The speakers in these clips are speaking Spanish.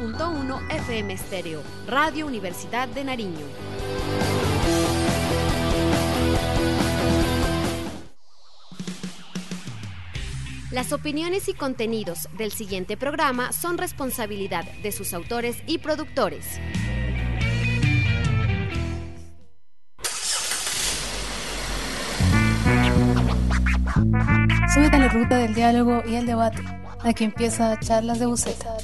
92.1 FM Estéreo, Radio Universidad de Nariño. Las opiniones y contenidos del siguiente programa son responsabilidad de sus autores y productores. Súbete a la ruta del diálogo y el debate. Aquí empieza Charlas de Buceta.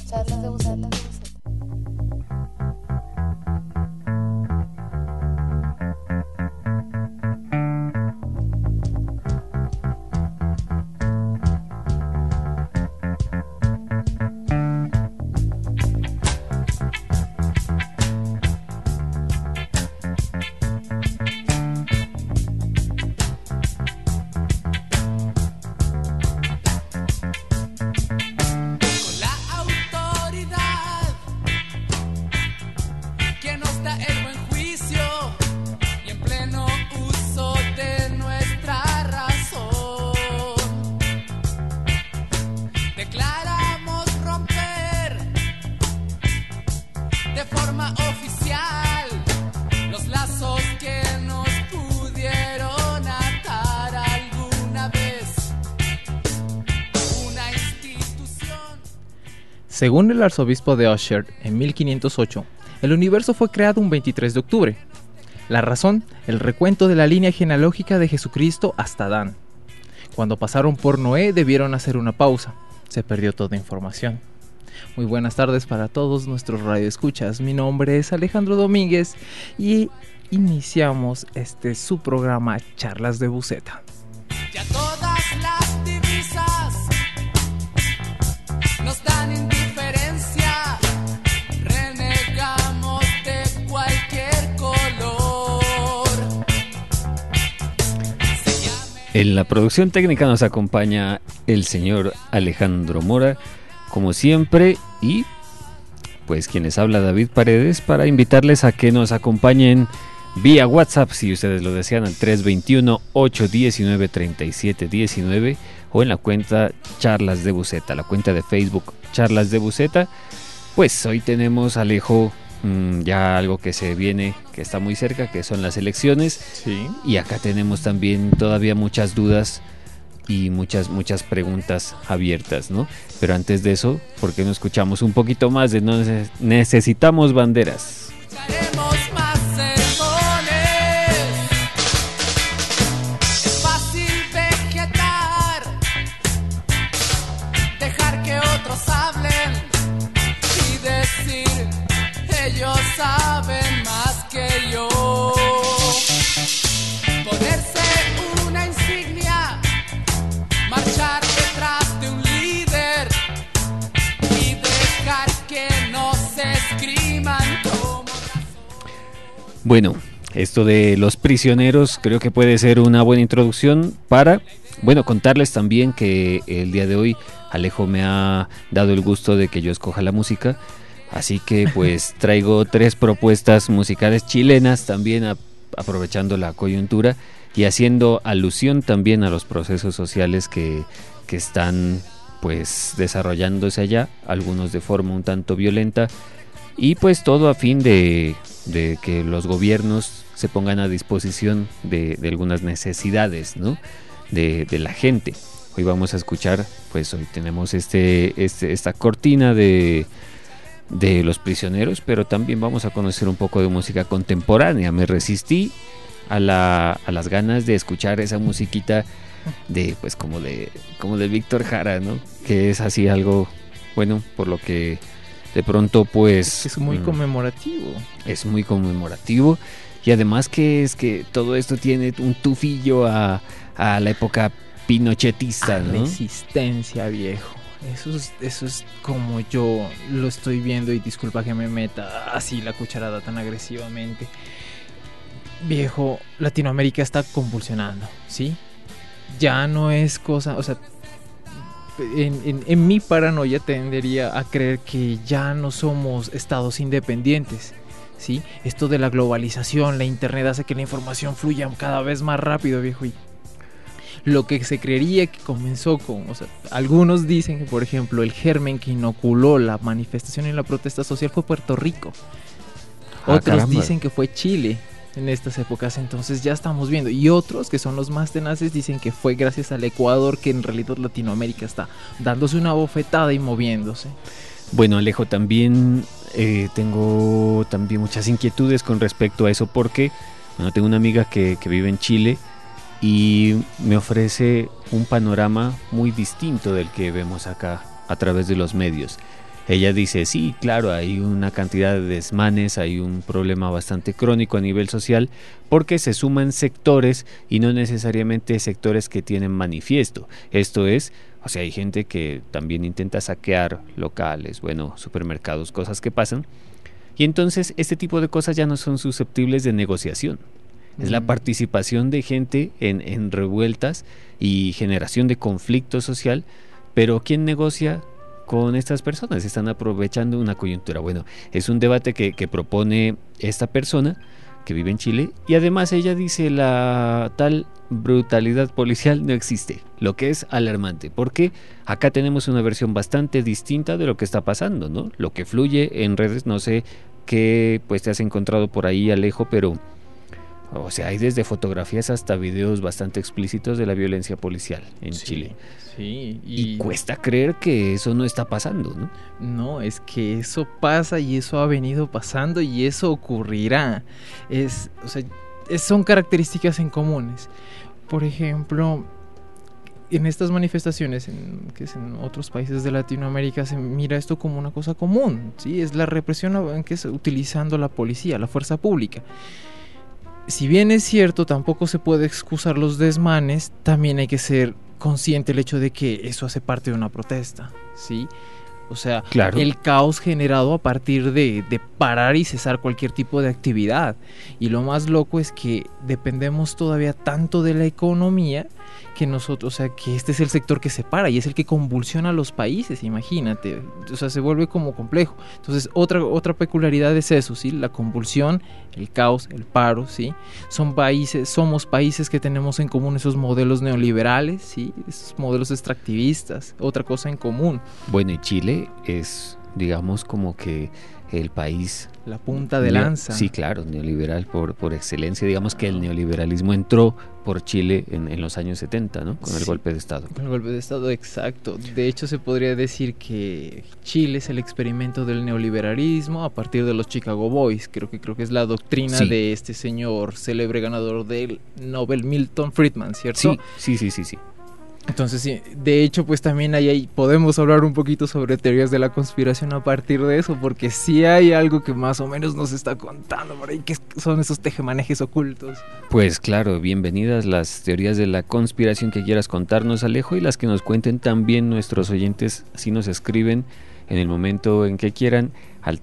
Según el arzobispo de Usher, en 1508, el universo fue creado un 23 de octubre. La razón, el recuento de la línea genealógica de Jesucristo hasta Adán. Cuando pasaron por Noé debieron hacer una pausa. Se perdió toda información. Muy buenas tardes para todos nuestros radioescuchas. Mi nombre es Alejandro Domínguez y iniciamos su programa Charlas de Buceta. Ya todas las divisas nos dan indiferencia, renegamos de cualquier color. En la producción técnica nos acompaña el señor Alejandro Mora, como siempre, y pues quien les habla, David Paredes, para invitarles a que nos acompañen vía WhatsApp, si ustedes lo desean, al 321-819-3719 o en la cuenta Charlas de Buceta, la cuenta de Facebook Charlas de Buceta. Pues hoy tenemos, Alejo, ya algo que se viene, que está muy cerca, que son las elecciones. Sí. Y acá tenemos también todavía muchas dudas y muchas preguntas abiertas, ¿no? Pero antes de eso, ¿por qué no escuchamos un poquito más de No Necesitamos Banderas? Escucharemos más sermones. Es fácil vegetar, dejar que otros hablen y decir ellos saben más que yo. Ponerse una insignia, marchar detrás de un líder y dejar que no se escriban como razón. Bueno, esto de los prisioneros creo que puede ser una buena introducción para, bueno, contarles también que el día de hoy Alejo me ha dado el gusto de que yo escoja la música, así que pues traigo 3 propuestas musicales chilenas también, aprovechando la coyuntura y haciendo alusión también a los procesos sociales que están pues desarrollándose allá, algunos de forma un tanto violenta, y pues todo a fin de que los gobiernos se pongan a disposición de algunas necesidades, ¿no? de la gente. Hoy vamos a escuchar, pues hoy tenemos esta cortina de los prisioneros, pero también vamos a conocer un poco de música contemporánea. Me resistí a las ganas de escuchar esa musiquita de pues como de Víctor Jara, ¿no? Que es así algo, bueno, por lo que de pronto pues Es muy conmemorativo. Es muy conmemorativo y además que es que todo esto tiene un tufillo a la época pinochetista, ¿no? Resistencia, viejo. Eso es como yo lo estoy viendo, y disculpa que me meta así la cucharada tan agresivamente. Viejo, Latinoamérica está convulsionando, ¿sí? Ya no es cosa, o sea, en mi paranoia tendería a creer que ya no somos estados independientes, ¿sí? Esto de la globalización, la internet hace que la información fluya cada vez más rápido, viejo, y lo que se creería que comenzó con, o sea, algunos dicen que, por ejemplo, el germen que inoculó la manifestación y la protesta social fue Puerto Rico. Otros caramba. dicen que fue Chile en estas épocas, entonces ya estamos viendo. Y otros, que son los más tenaces, dicen que fue gracias al Ecuador, que en realidad Latinoamérica está dándose una bofetada y moviéndose. Bueno, Alejo, también tengo también muchas inquietudes con respecto a eso porque bueno, tengo una amiga que vive en Chile y me ofrece un panorama muy distinto del que vemos acá a través de los medios. Ella dice, sí, claro, hay una cantidad de desmanes, hay un problema bastante crónico a nivel social porque se suman sectores y no necesariamente sectores que tienen manifiesto. Esto es, o sea, hay gente que también intenta saquear locales, bueno, supermercados, cosas que pasan. Y entonces este tipo de cosas ya no son susceptibles de negociación. Es la participación de gente en revueltas y generación de conflicto social, pero ¿quién negocia con estas personas? Están aprovechando una coyuntura. Bueno, es un debate que propone esta persona que vive en Chile y además ella dice la tal brutalidad policial no existe, lo que es alarmante, porque acá tenemos una versión bastante distinta de lo que está pasando, ¿no? Lo que fluye en redes, no sé qué pues te has encontrado por ahí, Alejo, pero o sea, hay desde fotografías hasta videos bastante explícitos de la violencia policial en Chile. Sí, y cuesta creer que eso no está pasando, ¿no? No, es que eso pasa y eso ha venido pasando y eso ocurrirá. O sea, son características en comunes. Por ejemplo, en estas manifestaciones, que es en otros países de Latinoamérica, se mira esto como una cosa común, ¿sí? Es la represión que es utilizando la policía, la fuerza pública. Si bien es cierto, tampoco se puede excusar los desmanes, también hay que ser consciente del hecho de que eso hace parte de una protesta, ¿sí? O sea, claro, el caos generado a partir de parar y cesar cualquier tipo de actividad. Y lo más loco es que dependemos todavía tanto de la economía que nosotros, o sea, que este es el sector que separa y es el que convulsiona a los países, imagínate. O sea, se vuelve como complejo. Entonces, otra peculiaridad es eso, ¿sí? La convulsión, el caos, el paro, ¿sí? Somos países que tenemos en común esos modelos neoliberales, ¿sí? Esos modelos extractivistas, otra cosa en común. Bueno, y Chile es, digamos, como que el país... La punta de lanza. Sí, claro, neoliberal por excelencia. Digamos que el neoliberalismo entró por Chile en los años 70, ¿no? Con el golpe de Estado. Con el golpe de Estado, exacto. De hecho, se podría decir que Chile es el experimento del neoliberalismo a partir de los Chicago Boys. Creo que es la doctrina de este señor célebre ganador del Nobel, Milton Friedman, ¿cierto? Sí. Entonces, sí, de hecho, pues también ahí podemos hablar un poquito sobre teorías de la conspiración a partir de eso, porque sí hay algo que más o menos nos está contando por ahí, que son esos tejemanejes ocultos. Pues claro, bienvenidas las teorías de la conspiración que quieras contarnos, Alejo, y las que nos cuenten también nuestros oyentes, si nos escriben en el momento en que quieran, al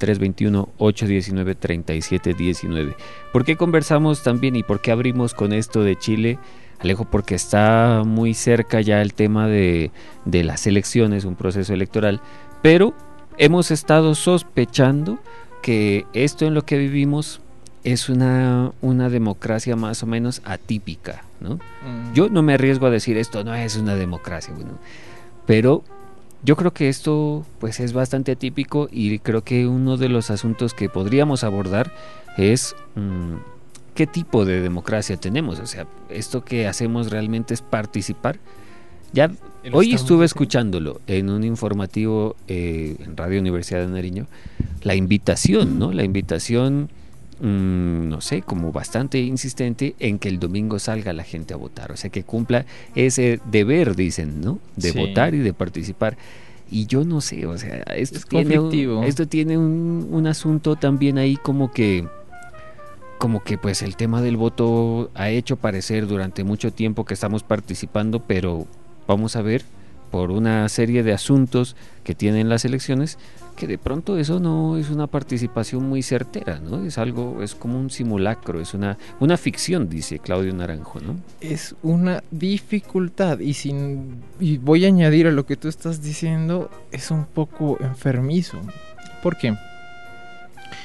321-819-3719. ¿Por qué conversamos también y por qué abrimos con esto de Chile, Alejo? Porque está muy cerca ya el tema de las elecciones, un proceso electoral, pero hemos estado sospechando que esto en lo que vivimos es una democracia más o menos atípica, ¿no? Yo no me arriesgo a decir esto no es una democracia, bueno, pero yo creo que esto pues es bastante atípico y creo que uno de los asuntos que podríamos abordar es... ¿qué tipo de democracia tenemos? O sea, esto que hacemos realmente es participar. Ya hoy estuve escuchándolo en un informativo en Radio Universidad de Nariño, la invitación, ¿no? La invitación, no sé, como bastante insistente en que el domingo salga la gente a votar, o sea, que cumpla ese deber, dicen, ¿no? De votar y de participar. Y yo no sé, o sea, esto tiene un asunto también ahí como que pues el tema del voto ha hecho parecer durante mucho tiempo que estamos participando, pero vamos a ver por una serie de asuntos que tienen las elecciones que de pronto eso no es una participación muy certera, ¿no? Es como un simulacro, es una ficción, dice Claudio Naranjo, ¿no? Es una dificultad y voy a añadir a lo que tú estás diciendo, es un poco enfermizo. ¿Por qué?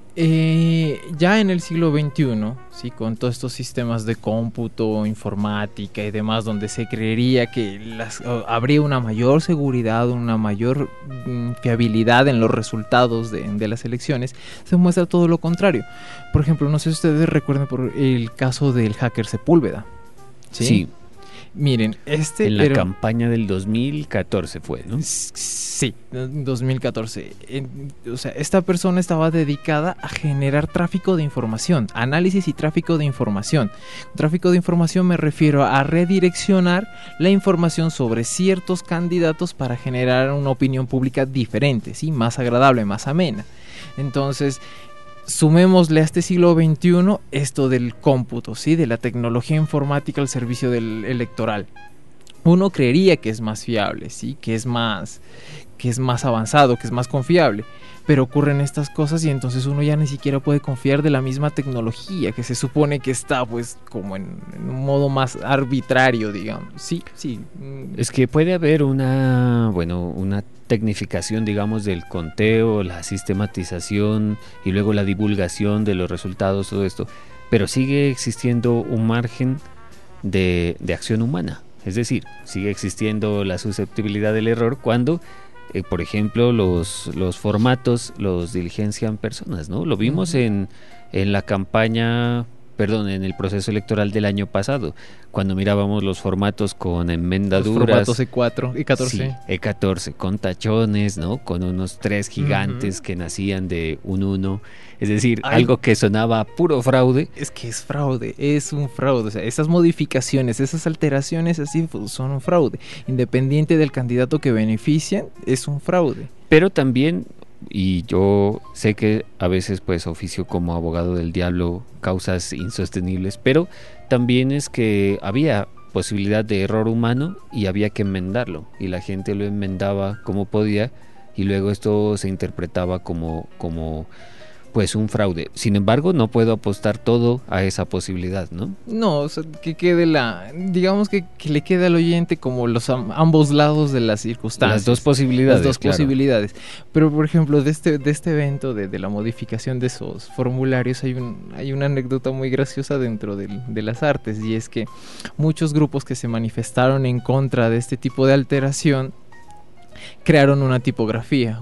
Ya en el siglo XXI, ¿sí? Con todos estos sistemas de cómputo, informática y demás, donde se creería que habría una mayor seguridad, una mayor fiabilidad en los resultados de las elecciones, se muestra todo lo contrario. Por ejemplo, no sé si ustedes recuerdan por el caso del hacker Sepúlveda. Sí. Miren, en la campaña del 2014 fue, ¿no? Sí, 2014. O sea, esta persona estaba dedicada a generar tráfico de información, análisis y tráfico de información. Tráfico de información me refiero a redireccionar la información sobre ciertos candidatos para generar una opinión pública diferente, ¿sí? Más agradable, más amena. Entonces, sumémosle a este siglo XXI esto del cómputo, ¿sí? De la tecnología informática al servicio del electoral. Uno creería que es más fiable, ¿sí? Que es más avanzado, que es más confiable. Pero ocurren estas cosas y entonces uno ya ni siquiera puede confiar de la misma tecnología que se supone que está pues como en un modo más arbitrario, digamos. Sí. Es que puede haber una tecnificación, digamos, del conteo, la sistematización y luego la divulgación de los resultados, todo esto. Pero sigue existiendo un margen de acción humana. Es decir, sigue existiendo la susceptibilidad del error cuando por ejemplo, los formatos los diligencian personas, ¿no? Lo vimos en la campaña, en el proceso electoral del año pasado, cuando mirábamos los formatos con enmendaduras. Los formatos E4, E14. Sí, E14, con tachones, ¿no? Con unos 3 gigantes que nacían de un 1. Es decir, algo que sonaba puro fraude. Es que es fraude, es un fraude. O sea, esas modificaciones, esas alteraciones así son un fraude. Independiente del candidato que benefician, es un fraude. Pero también, y yo sé que a veces pues oficio como abogado del diablo causas insostenibles, pero también es que había posibilidad de error humano y había que enmendarlo. Y la gente lo enmendaba como podía y luego esto se interpretaba como pues un fraude. Sin embargo, no puedo apostar todo a esa posibilidad, ¿no? No, o sea, que quede digamos que le quede al oyente como ambos lados de las circunstancias. Las dos posibilidades. Las dos posibilidades. Pero, por ejemplo, de este evento, de la modificación de esos formularios, hay una anécdota muy graciosa dentro de las artes, y es que muchos grupos que se manifestaron en contra de este tipo de alteración crearon una tipografía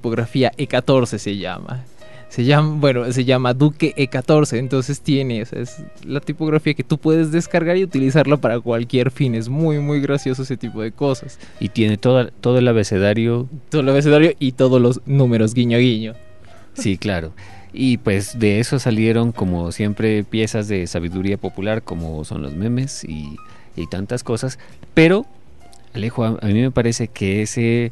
E14 se llama Duque E14, entonces es la tipografía que tú puedes descargar y utilizarla para cualquier fin. Es muy muy gracioso ese tipo de cosas. Y tiene todo el abecedario. Todo el abecedario y todos los números, guiño guiño. Sí, claro. Y pues de eso salieron, como siempre, piezas de sabiduría popular, como son los memes y tantas cosas. Pero, Alejo, a mí me parece que ese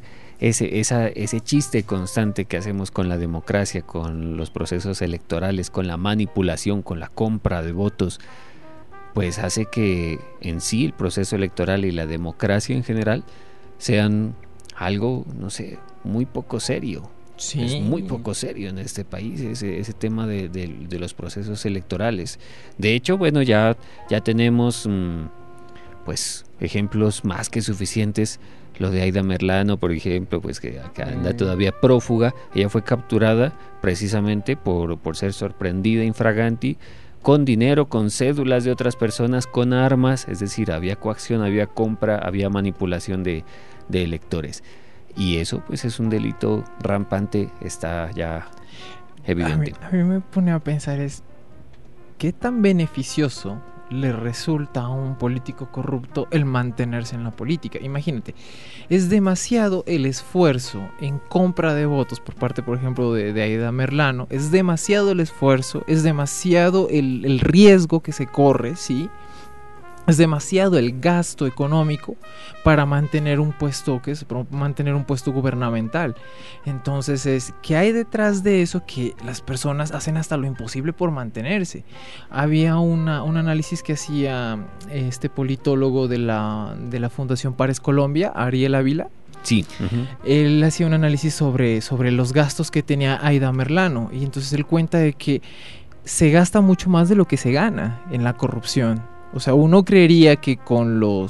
chiste constante que hacemos con la democracia, con los procesos electorales, con la manipulación, con la compra de votos, pues hace que en sí el proceso electoral y la democracia en general sean algo, no sé, muy poco serio. Sí. Es muy poco serio en este país ese tema de los procesos electorales. De hecho, bueno, ya tenemos pues ejemplos más que suficientes. Lo de Aida Merlano, por ejemplo, pues que anda todavía prófuga. Ella fue capturada precisamente por ser sorprendida infraganti, con dinero, con cédulas de otras personas, con armas. Es decir, había coacción, había compra, había manipulación de electores. Y eso pues es un delito rampante, está ya evidente. A mí me pone a pensar ¿qué tan beneficioso le resulta a un político corrupto el mantenerse en la política? Imagínate, es demasiado el esfuerzo en compra de votos por parte, por ejemplo, de Aida Merlano, es demasiado el esfuerzo, es demasiado el riesgo que se corre, ¿sí? Es demasiado el gasto económico para mantener un puesto gubernamental. Entonces, ¿qué hay detrás de eso? Que las personas hacen hasta lo imposible por mantenerse. Había un análisis que hacía este politólogo de la Fundación Pares Colombia, Ariel Ávila. Sí. Él hacía un análisis sobre los gastos que tenía Aida Merlano, y entonces él cuenta de que se gasta mucho más de lo que se gana en la corrupción. O sea, uno creería que con los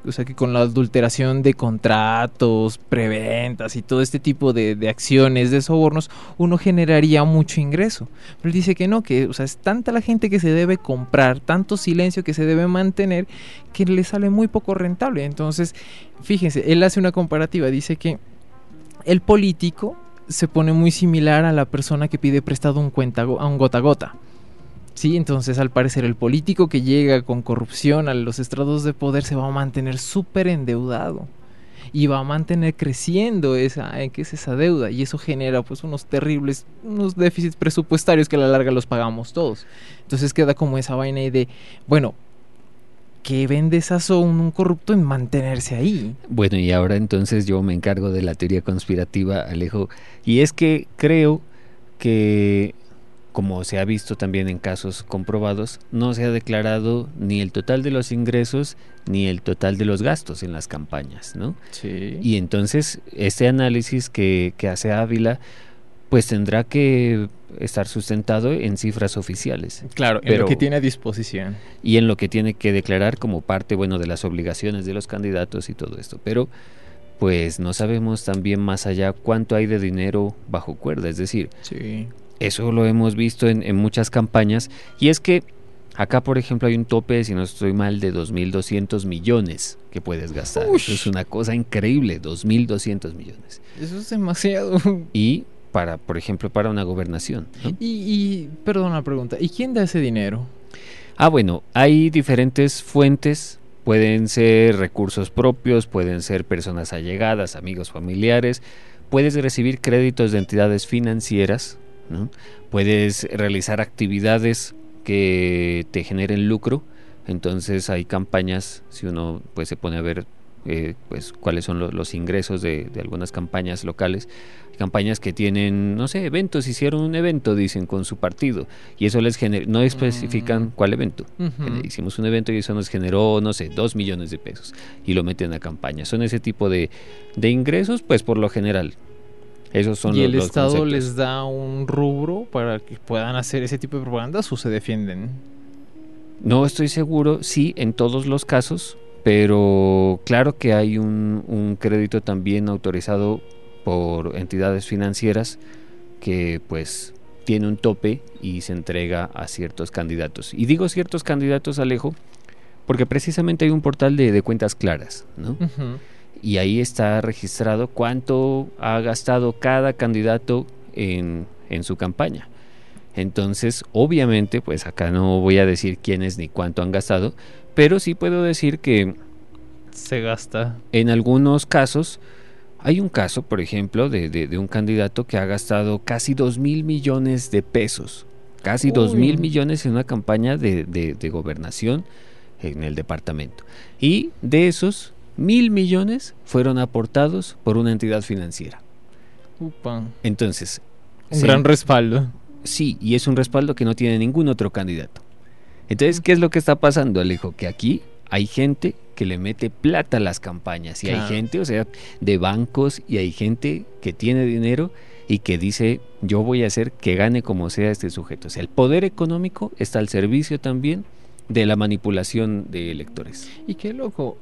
O sea, que con la adulteración de contratos, preventas y todo este tipo de acciones, de sobornos, uno generaría mucho ingreso. Pero él dice que no, que, o sea, es tanta la gente que se debe comprar, tanto silencio que se debe mantener, que le sale muy poco rentable. Entonces, fíjense, él hace una comparativa, dice que el político se pone muy similar a la persona que pide prestado a un gota a gota. Sí, entonces al parecer el político que llega con corrupción a los estrados de poder se va a mantener súper endeudado y va a mantener creciendo ¿qué es esa deuda? Y eso genera pues unos déficits presupuestarios que a la larga los pagamos todos. Entonces queda como esa vaina ahí de, bueno, ¿qué vende Sazón un corrupto en mantenerse ahí? Bueno, y ahora entonces yo me encargo de la teoría conspirativa, Alejo, y es que creo que, como se ha visto también en casos comprobados, no se ha declarado ni el total de los ingresos ni el total de los gastos en las campañas, ¿no? Sí. Y entonces este análisis que hace Ávila pues tendrá que estar sustentado en cifras oficiales. Claro, en lo que tiene a disposición. Y en lo que tiene que declarar como parte, bueno, de las obligaciones de los candidatos y todo esto. Pero pues no sabemos también más allá cuánto hay de dinero bajo cuerda, es decir, sí. Eso lo hemos visto en muchas campañas, y es que acá, por ejemplo, hay un tope, si no estoy mal, de 2.200 millones que puedes gastar. Eso es una cosa increíble, 2.200 millones. Eso es demasiado. Y por ejemplo, para una gobernación, ¿no? Perdón la pregunta, ¿y quién da ese dinero? Bueno, hay diferentes fuentes, pueden ser recursos propios, pueden ser personas allegadas, amigos, familiares, puedes recibir créditos de entidades financieras, ¿no? Puedes realizar actividades que te generen lucro. Entonces hay campañas, si uno pues se pone a ver pues cuáles son los ingresos de algunas campañas locales, campañas que tienen, no sé, eventos, hicieron un evento, dicen, con su partido, y eso les genera, no especifican cuál evento. Hicimos un evento y eso nos generó, no sé, 2 millones de pesos, y lo meten a campaña. Son ese tipo de ingresos, pues por lo general. Esos son ¿Y los el Estado conceptos. les da un rubro para que puedan hacer ese tipo de propagandas o se defienden? No estoy seguro, sí, en todos los casos, pero claro que hay un crédito también autorizado por entidades financieras que pues tiene un tope y se entrega a ciertos candidatos. Y digo ciertos candidatos, Alejo, porque precisamente hay un portal de cuentas claras, ¿no? Y ahí está registrado cuánto ha gastado cada candidato en su campaña. Entonces, obviamente, pues acá no voy a decir quiénes ni cuánto han gastado, pero sí puedo decir que se gasta. En algunos casos, hay un caso, por ejemplo, de un candidato que ha gastado casi 2.000 millones de pesos, casi 2.000 millones en una campaña de gobernación en el departamento. Y de esos 1.000 millones fueron aportados por una entidad financiera. Entonces, un gran respaldo. Sí, y es un respaldo que no tiene ningún otro candidato. Entonces, ¿qué es lo que está pasando, Alejo? Que aquí hay gente que le mete plata a las campañas, y hay gente, o sea, de bancos, y hay gente que tiene dinero y que dice, yo voy a hacer que gane como sea este sujeto. O sea, el poder económico está al servicio también de la manipulación de electores. Y qué loco,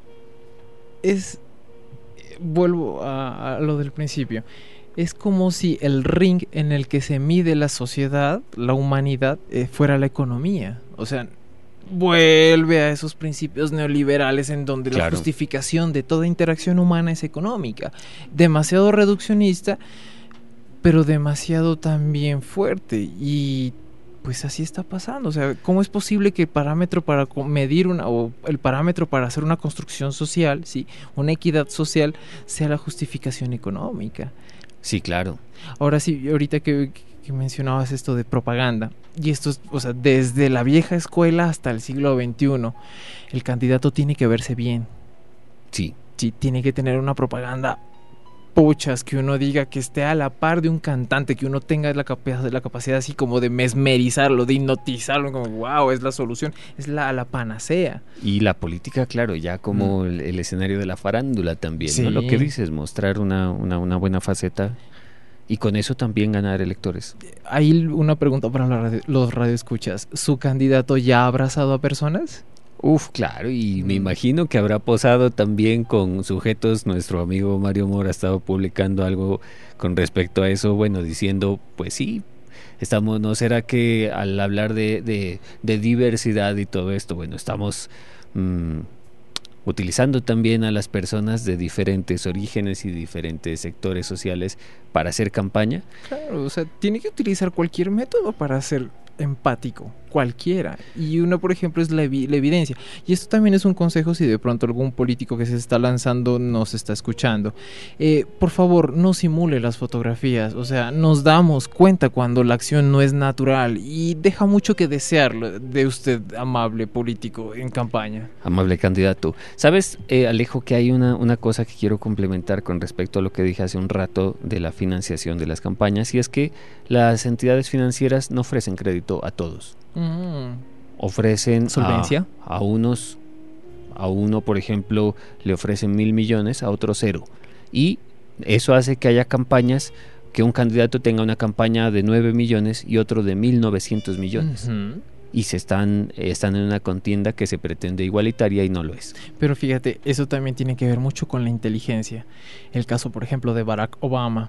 vuelvo a lo del principio, es como si el ring en el que se mide la sociedad, la humanidad, fuera la economía. O sea, vuelve a esos principios neoliberales en donde la justificación de toda interacción humana es económica. Demasiado reduccionista, pero demasiado también fuerte. Y pues así está pasando. O sea, ¿cómo es posible que el parámetro para medir el parámetro para hacer una construcción social, sí, una equidad social, sea la justificación económica? Sí, claro. Ahora sí, ahorita que mencionabas esto de propaganda, y esto es, o sea, desde la vieja escuela hasta el siglo XXI, el candidato tiene que verse bien. Sí. Sí, tiene que tener una propaganda puchas, que uno diga que esté a la par de un cantante, que uno tenga la capacidad así como de mesmerizarlo, de hipnotizarlo, como wow, es la solución, es la panacea. Y la política, claro, ya como el escenario de la farándula también, sí, ¿no? Lo que dices, mostrar una buena faceta y con eso también ganar electores. Hay una pregunta para los radioescuchas. ¿Su candidato ya ha abrazado a personas? Uf, claro, y me imagino que habrá posado también con sujetos. Nuestro amigo Mario Mora ha estado publicando algo con respecto a eso, bueno, diciendo, pues sí, estamos, ¿no será que al hablar de diversidad y todo esto, bueno, estamos utilizando también a las personas de diferentes orígenes y diferentes sectores sociales para hacer campaña? Claro, o sea, tiene que utilizar cualquier método para ser empático, cualquiera, y uno, por ejemplo, es la evidencia, y esto también es un consejo si de pronto algún político que se está lanzando nos está escuchando. Por favor, no simule las fotografías, o sea, nos damos cuenta cuando la acción no es natural y deja mucho que desear de usted, amable político en campaña. Amable candidato. ¿Sabes, Alejo, que hay una cosa que quiero complementar con respecto a lo que dije hace un rato de la financiación de las campañas, y es que las entidades financieras no ofrecen crédito a todos. Ofrecen solvencia a unos, a uno, por ejemplo, le ofrecen 1.000 millones, a otro 0, y eso hace que haya campañas, que un candidato tenga una campaña de 9 millones y otro de 1.900 millones. Y están en una contienda que se pretende igualitaria y no lo es. Pero fíjate, eso también tiene que ver mucho con la inteligencia. El caso, por ejemplo, de Barack Obama.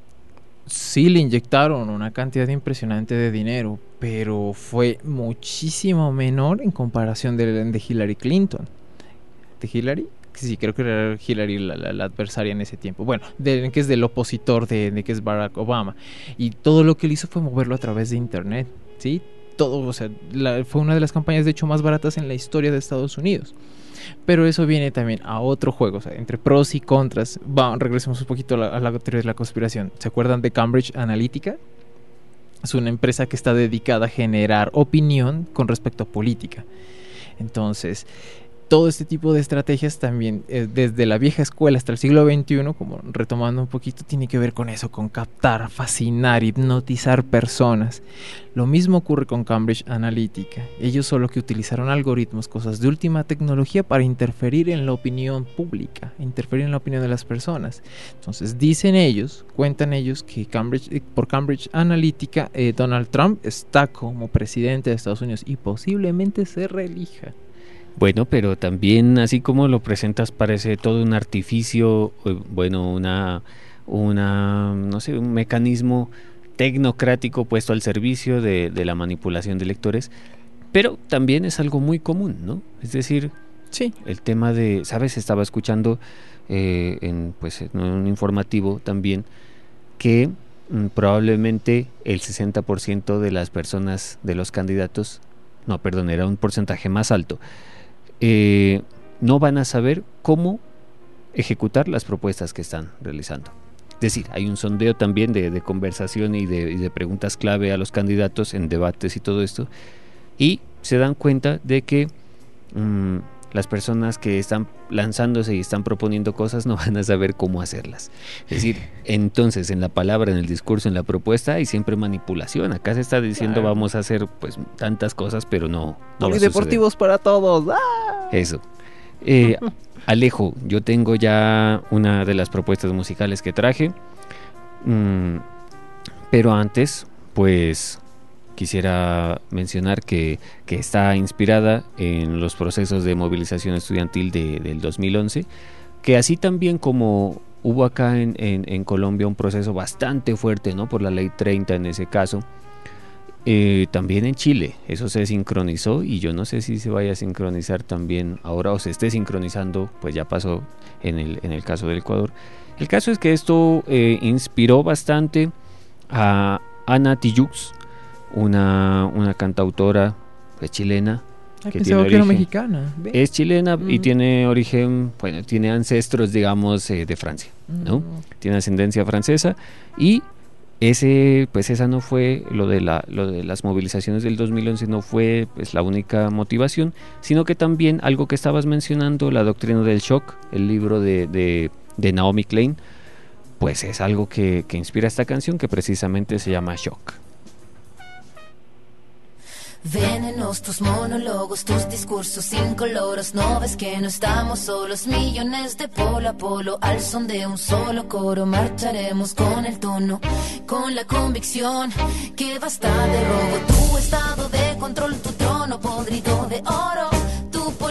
Sí le inyectaron una cantidad impresionante de dinero, pero fue muchísimo menor en comparación de Hillary Clinton. ¿De Hillary? Sí, creo que era Hillary la adversaria en ese tiempo. Bueno, que es del opositor de que es Barack Obama. Y todo lo que él hizo fue moverlo a través de internet, ¿sí? Todo, o sea, fue una de las campañas de hecho más baratas en la historia de Estados Unidos. Pero eso viene también a otro juego, o sea, entre pros y contras. Regresemos un poquito a la teoría de la conspiración. ¿Se acuerdan de Cambridge Analytica? Es una empresa que está dedicada a generar opinión con respecto a política. Entonces, todo este tipo de estrategias también, desde la vieja escuela hasta el siglo XXI, como retomando un poquito, tiene que ver con eso, con captar, fascinar, hipnotizar personas. Lo mismo ocurre con Cambridge Analytica. Ellos solo que utilizaron algoritmos, cosas de última tecnología para interferir en la opinión pública, interferir en la opinión de las personas. Entonces dicen ellos, cuentan ellos que por Cambridge Analytica Donald Trump está como presidente de Estados Unidos y posiblemente se reelija. Bueno, pero también así como lo presentas parece todo un artificio, bueno, no sé, un mecanismo tecnocrático puesto al servicio de la manipulación de electores, pero también es algo muy común, ¿no? Es decir, sí, el tema de, ¿sabes? Estaba escuchando en un informativo también que probablemente el 60% de las personas, de los candidatos, no, perdón, era un porcentaje más alto, no van a saber cómo ejecutar las propuestas que están realizando. Es decir, hay un sondeo también de conversación y de preguntas clave a los candidatos en debates y todo esto, y se dan cuenta de que las personas que están lanzándose y están proponiendo cosas no van a saber cómo hacerlas. Es decir, entonces en la palabra, en el discurso, en la propuesta hay siempre manipulación. Acá se está diciendo vamos a hacer pues tantas cosas, pero no polideportivos para todos. ¡Ah! Eso. Alejo, yo tengo ya una de las propuestas musicales que traje, pero antes pues quisiera mencionar que está inspirada en los procesos de movilización estudiantil del 2011, que así también como hubo acá en Colombia un proceso bastante fuerte, ¿no?, por la ley 30 en ese caso, también en Chile eso se sincronizó, y yo no sé si se vaya a sincronizar también ahora o se esté sincronizando, pues ya pasó en el caso del Ecuador. El caso es que esto inspiró bastante a Ana Tijoux, una cantautora chilena que tiene origen, mexicana. Es chilena y tiene origen, bueno, tiene ancestros, digamos, de Francia, ¿no? Tiene ascendencia francesa, y esa no fue lo de las movilizaciones del 2011, no fue pues la única motivación, sino que también algo que estabas mencionando, La doctrina del shock, el libro de Naomi Klein, pues es algo que inspira esta canción, que precisamente se llama Shock. Venenos tus monólogos, tus discursos incoloros. No ves que no estamos solos, millones de polo a polo, al son de un solo coro. Marcharemos con el tono, con la convicción que basta de robo. Tu estado de control, tu trono podrido de oro, tu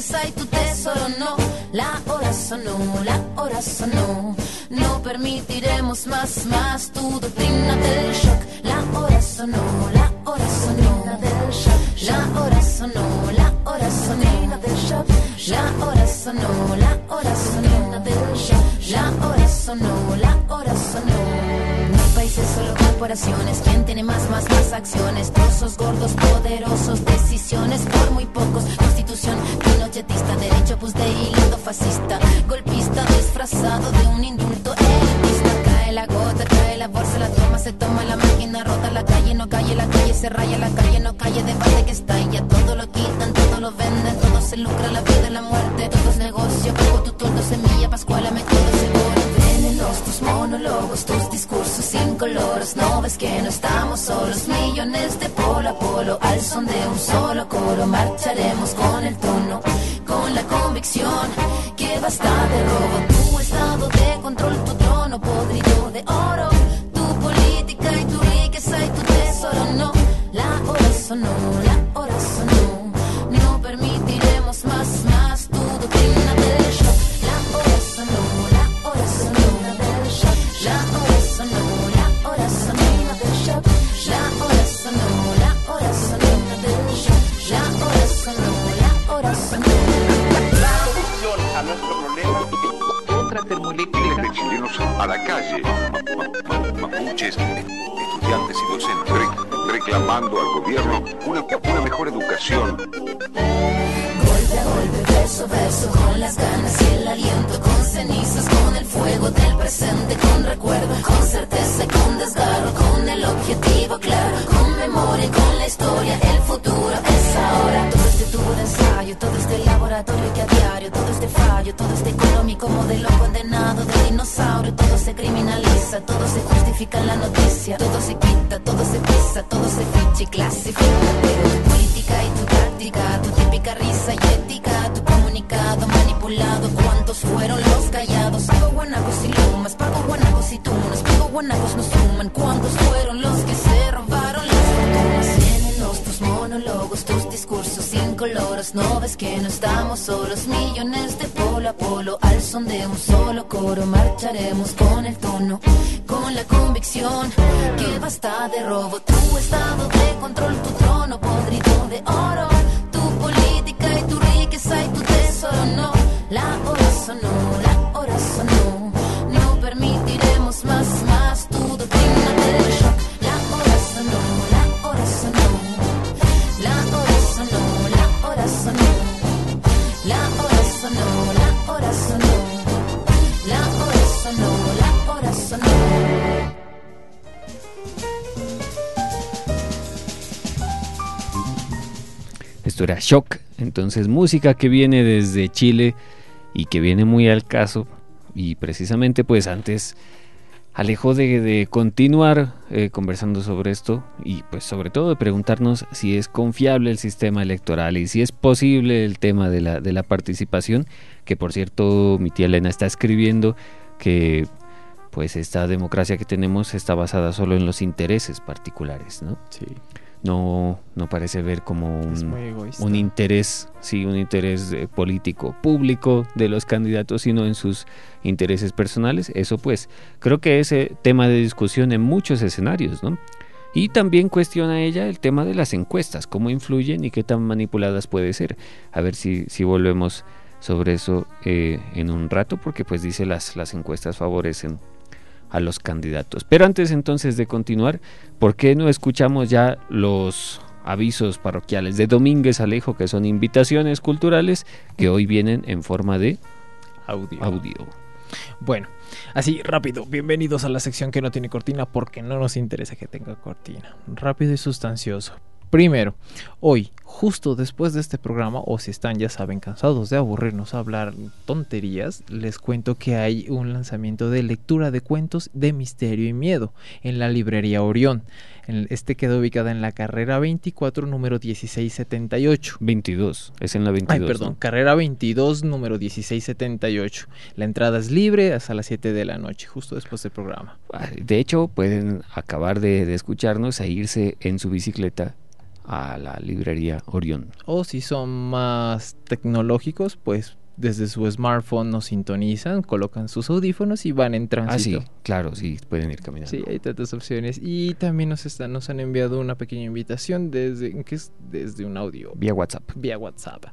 riqueza y tu tesoro. No, la hora sonó, la hora sonó. No permitiremos más tu doctrina del shock. La hora sonó, la hora sonó. La hora sonó, la hora sonó del shock. La hora sonó, la hora sonó del shock. La hora sonó, la hora sonó. No hay países, solo corporaciones. ¿Quién tiene más acciones? Trozos gordos, poderosos, decisiones por muy pocos. Constitución pinochetista, derecho pues de hilando fascista. Golpista disfrazado de un indulto elitista. Cae la gota, cae la bolsa, la toma, se toma la máquina rota. La calle no calle, la calle se raya, la calle no calle, debate que estalla. Todo lo quitan, todo lo venden, todo se lucra, la vida y la muerte. Todo es negocio, bajo tu toldo, semilla, pascuala, método seguro. Venenos tus monólogos, tus discursos incoloros. No ves que no estamos solos, millones de polo a polo. Al son de un solo coro marcharemos con el tono, con la convicción que basta de robo. Tu estado de control, tu trono podrido de oro. Tu política y tu riqueza y tu tesoro. No, la hora sonó, la hora sonó. No permitiremos más tu doctrina del shock. La hora sonó, la hora sonó del shock. La hora sonó, la hora sonó del shock. La hora sonó, la hora sonó del shock. La hora sonó, la hora sonó. La solución a nuestro problema, otra termoeléctrica. De chilenos a la calle, mapuches, estudiantes y docentes, reclamando al gobierno una mejor educación. Golpe a golpe, verso a verso, con las ganas y el aliento, con cenizas, con el fuego del presente, con recuerdo, con certeza y con desgarro, con el objetivo claro, con memoria y con la historia, el futuro es ahora. Todo este tubo de ensayo, todo este laboratorio que a diario, todo este fallo, todo este económico modelo condenado de dinosaurio, todo se criminaliza, todo se justifica en la noticia, todo se quita, todo se pisa, todo se ficha y clasifica, pero tu política y tu táctica, tu típica risa y ética, tu comunicado manipulado, ¿cuántos fueron los callados? Pago guanacos y lumas, pago guanacos y tunas, pago guanacos no suman, ¿cuántos fueron los que se robaron las fortunas? Llenenos tus monólogos, tus discursos incoloros, no ves que no estamos solos, millones de polo a polo, al son de un solo coro, marcharemos con el tono, con la convicción que basta de robo, tu estado de control, tu trono podrido de oro, tu política y tu riqueza y tu tesoro. No, la hora sonó, la hora sonó. No permitiremos más tu doctrina del shock. La hora sonó, la hora sonó. La hora sonó, la hora sonó. La hora sonó, la hora sonó. La hora sonó, la hora sonó. Esto era Shock, entonces música que viene desde Chile y que viene muy al caso, y precisamente pues antes Alejo de continuar conversando sobre esto y pues sobre todo de preguntarnos si es confiable el sistema electoral y si es posible el tema de la participación, que por cierto mi tía Elena está escribiendo que pues esta democracia que tenemos está basada solo en los intereses particulares, ¿no? Sí. No parece ver como un interés, sí, un interés político público de los candidatos, sino en sus intereses personales. Eso pues creo que es tema de discusión en muchos escenarios, ¿no? Y también cuestiona ella el tema de las encuestas, cómo influyen y qué tan manipuladas puede ser. A ver si volvemos sobre eso en un rato, porque pues dice las encuestas favorecen a los candidatos. Pero antes entonces de continuar, ¿por qué no escuchamos ya los avisos parroquiales de Domínguez Alejo, que son invitaciones culturales que hoy vienen en forma de audio? Bueno, así rápido, bienvenidos a la sección que no tiene cortina, porque no nos interesa que tenga cortina. Rápido y sustancioso. Primero, hoy, justo después de este programa, o si están, ya saben, cansados de aburrirnos a hablar tonterías, les cuento que hay un lanzamiento de lectura de cuentos de misterio y miedo en la librería Orión. Este quedó ubicada en la carrera 24, número 1678. 22, es en la 22. Ay, perdón, ¿no? Carrera 22, número 1678. La entrada es libre hasta las 7 de la noche, justo después del programa. De hecho, pueden acabar de escucharnos e irse en su bicicleta a la librería Orión. O si son más tecnológicos, pues desde su smartphone nos sintonizan, colocan sus audífonos y van en tránsito. Ah, sí, claro, sí, pueden ir caminando. Sí, hay tantas opciones. Y también nos han enviado una pequeña invitación desde un audio. Vía WhatsApp. Vía WhatsApp.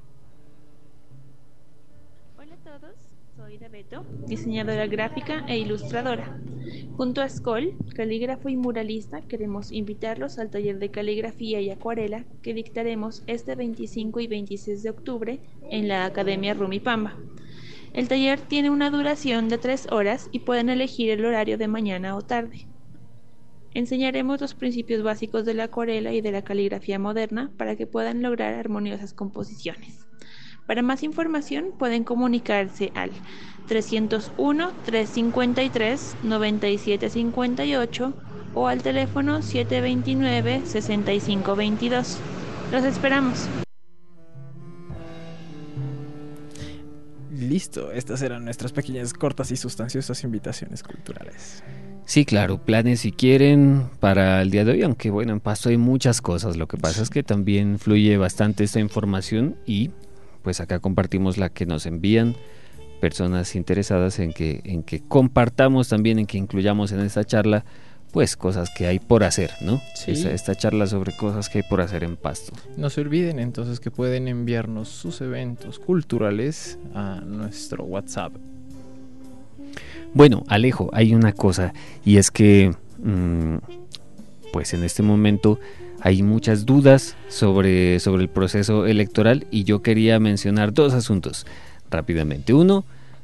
Hola a todos, soy Dabeto, diseñadora gráfica e ilustradora. Junto a Skol, calígrafo y muralista, queremos invitarlos al taller de caligrafía y acuarela que dictaremos este 25 y 26 de octubre en la Academia Rumipamba. El taller tiene una duración de 3 horas y pueden elegir el horario de mañana o tarde. Enseñaremos los principios básicos de la acuarela y de la caligrafía moderna para que puedan lograr armoniosas composiciones. Para más información pueden comunicarse al 301-353-9758 o al teléfono 729-6522. Los esperamos. Listo, estas eran nuestras pequeñas, cortas y sustanciosas invitaciones culturales. Sí, claro, planes si quieren para el día de hoy, aunque bueno, en Pasto hay muchas cosas. Lo que pasa es que también fluye bastante esta información y pues acá compartimos la que nos envían personas interesadas en que compartamos también, en que incluyamos en esta charla pues cosas que hay por hacer, ¿no? Sí. Esta charla sobre cosas que hay por hacer en Pasto. No se olviden entonces que pueden enviarnos sus eventos culturales a nuestro WhatsApp. Bueno, Alejo, hay una cosa y es que pues en este momento hay muchas dudas sobre el proceso electoral y yo quería mencionar 2 asuntos rápidamente. Uno,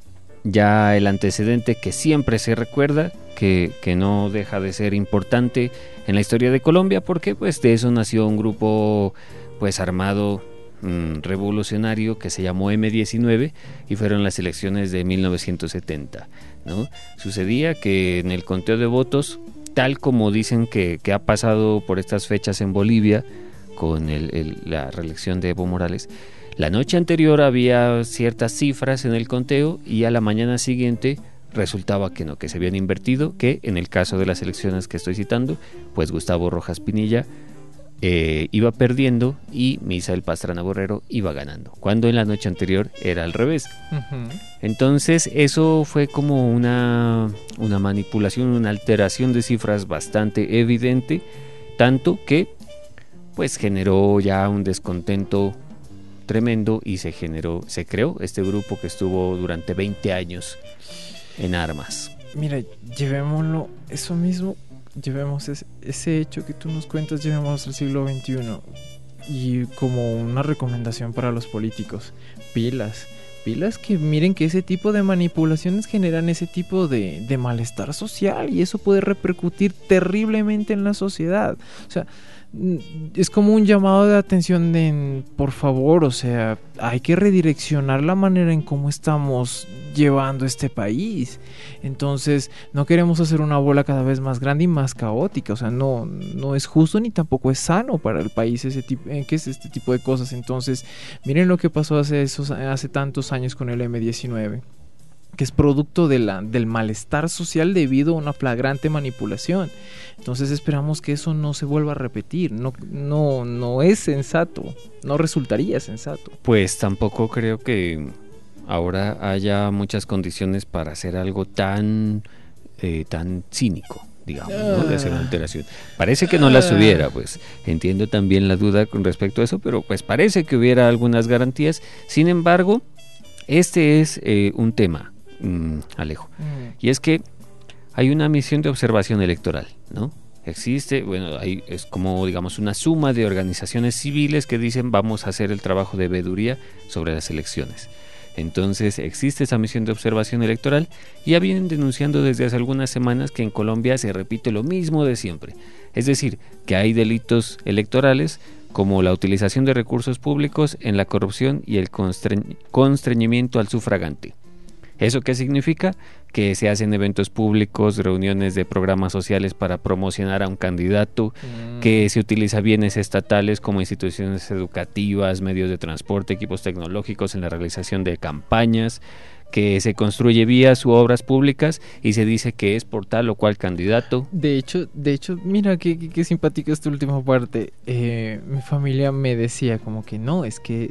ya el antecedente que siempre se recuerda, que no deja de ser importante en la historia de Colombia, porque pues de eso nació un grupo pues armado revolucionario que se llamó M-19 y fueron las elecciones de 1970, ¿no? Sucedía que en el conteo de votos, tal como dicen que ha pasado por estas fechas en Bolivia con la reelección de Evo Morales, la noche anterior había ciertas cifras en el conteo y a la mañana siguiente resultaba que no, que se habían invertido, que en el caso de las elecciones que estoy citando, pues Gustavo Rojas Pinilla iba perdiendo y Misael Pastrana Borrero iba ganando, cuando en la noche anterior era al revés. Uh-huh. Entonces eso fue como una manipulación, una alteración de cifras bastante evidente, tanto que pues generó ya un descontento tremendo y se creó este grupo que estuvo durante 20 años en armas. Mira, llevémoslo, eso mismo, llevemos ese hecho que tú nos cuentas, llevemos al siglo XXI y como una recomendación para los políticos, pilas que miren que ese tipo de manipulaciones generan ese tipo de malestar social y eso puede repercutir terriblemente en la sociedad. O sea, es como un llamado de atención de, por favor, o sea, hay que redireccionar la manera en cómo estamos llevando este país. Entonces, no queremos hacer una bola cada vez más grande y más caótica. O sea, no es justo ni tampoco es sano para el país que es este tipo de cosas. Entonces, miren lo que pasó hace tantos años con el M-19. Que es producto del malestar social debido a una flagrante manipulación. Entonces esperamos que eso no se vuelva a repetir. No es sensato, no resultaría sensato. Pues tampoco creo que ahora haya muchas condiciones para hacer algo tan cínico, digamos, ¿no? De hacer una alteración. Parece que no las hubiera, pues entiendo también la duda con respecto a eso, pero pues parece que hubiera algunas garantías. Sin embargo, este es un tema, Alejo, y es que hay una misión de observación electoral, ¿no? Existe, bueno, es como digamos una suma de organizaciones civiles que dicen vamos a hacer el trabajo de veeduría sobre las elecciones. Entonces existe esa misión de observación electoral y ya vienen denunciando desde hace algunas semanas que en Colombia se repite lo mismo de siempre, es decir, que hay delitos electorales como la utilización de recursos públicos en la corrupción y el constreñimiento al sufragante. ¿Eso qué significa? Que se hacen eventos públicos, reuniones de programas sociales para promocionar a un candidato, que se utiliza bienes estatales como instituciones educativas, medios de transporte, equipos tecnológicos en la realización de campañas, que se construye vías u obras públicas y se dice que es por tal o cual candidato. De hecho, mira qué simpática esta última parte. Mi familia me decía como que no, es que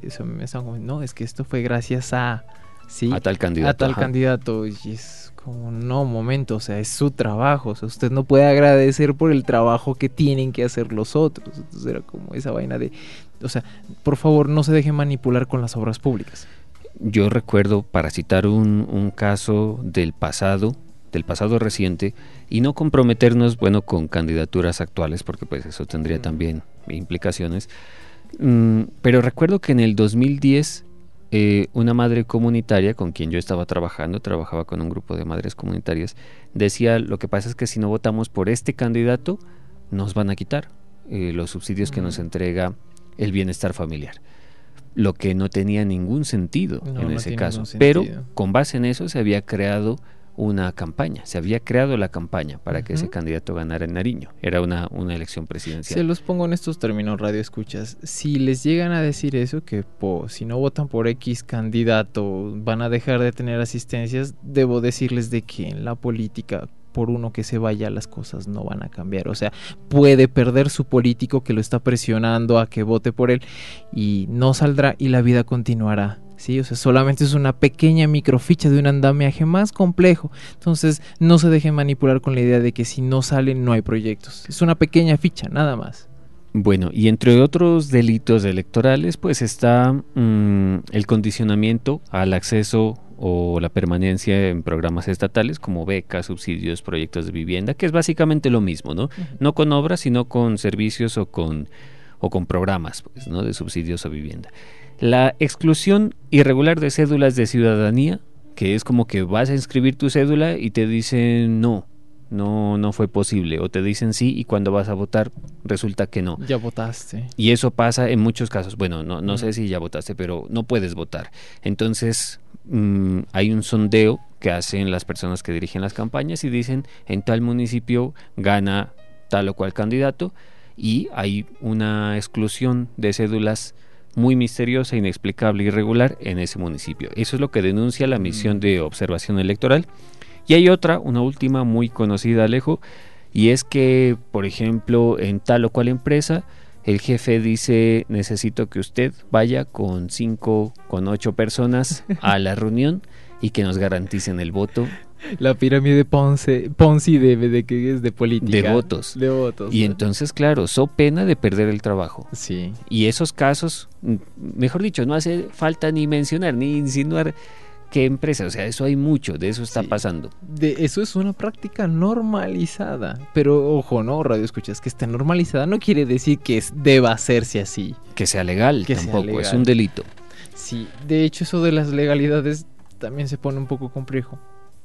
esto fue gracias a tal candidato. A tal candidato. Y es como, no, momento, o sea, es su trabajo. O sea, usted no puede agradecer por el trabajo que tienen que hacer los otros. Entonces era como esa vaina de, o sea, por favor, no se deje manipular con las obras públicas. Yo recuerdo, para citar un caso del pasado reciente, y no comprometernos, con candidaturas actuales, porque pues eso tendría también implicaciones, pero recuerdo que en el 2010 una madre comunitaria con quien yo estaba trabajaba con un grupo de madres comunitarias, decía: lo que pasa es que si no votamos por este candidato, nos van a quitar los subsidios que nos entrega el bienestar familiar. Lo que no tenía ningún sentido en ese caso, pero con base en eso se había creado la campaña para que ese candidato ganara en Nariño. Era una elección presidencial. Se los pongo en estos términos, radio escuchas. Si les llegan a decir eso, que si no votan por X candidato van a dejar de tener asistencias, debo decirles de que en la política, por uno que se vaya, las cosas no van a cambiar. O sea, puede perder su político que lo está presionando a que vote por él y no saldrá y la vida continuará. Sí, o sea, solamente es una pequeña microficha de un andamiaje más complejo. Entonces, no se dejen manipular con la idea de que si no salen no hay proyectos. Es una pequeña ficha, nada más. Bueno, y entre otros delitos electorales, pues está el condicionamiento al acceso o la permanencia en programas estatales como becas, subsidios, proyectos de vivienda, que es básicamente lo mismo, ¿no? No con obras, sino con servicios o con programas, pues, ¿no? De subsidios o vivienda. La exclusión irregular de cédulas de ciudadanía, que es como que vas a inscribir tu cédula y te dicen no fue posible, o te dicen sí y cuando vas a votar resulta que no. Ya votaste. Y eso pasa en muchos casos. Bueno, no sé si ya votaste, pero no puedes votar. Entonces hay un sondeo que hacen las personas que dirigen las campañas y dicen: en tal municipio gana tal o cual candidato, y hay una exclusión de cédulas muy misteriosa, inexplicable, irregular en ese municipio. Eso es lo que denuncia la misión de observación electoral. Y hay una última muy conocida, Alejo, y es que, por ejemplo, en tal o cual empresa, el jefe dice: necesito que usted vaya con 5, con 8 personas a la reunión y que nos garanticen el voto. La pirámide Ponzi de que es de política. De votos. Y entonces, claro, so pena de perder el trabajo. Sí. Y esos casos, mejor dicho, no hace falta ni mencionar, ni insinuar qué empresa. O sea, eso hay mucho, de eso está pasando. Eso es una práctica normalizada. Pero ojo, ¿no? Radio escuchas, que esté normalizada no quiere decir que deba hacerse así. Que sea legal, tampoco, es un delito. Sí, de hecho eso de las legalidades también se pone un poco complejo.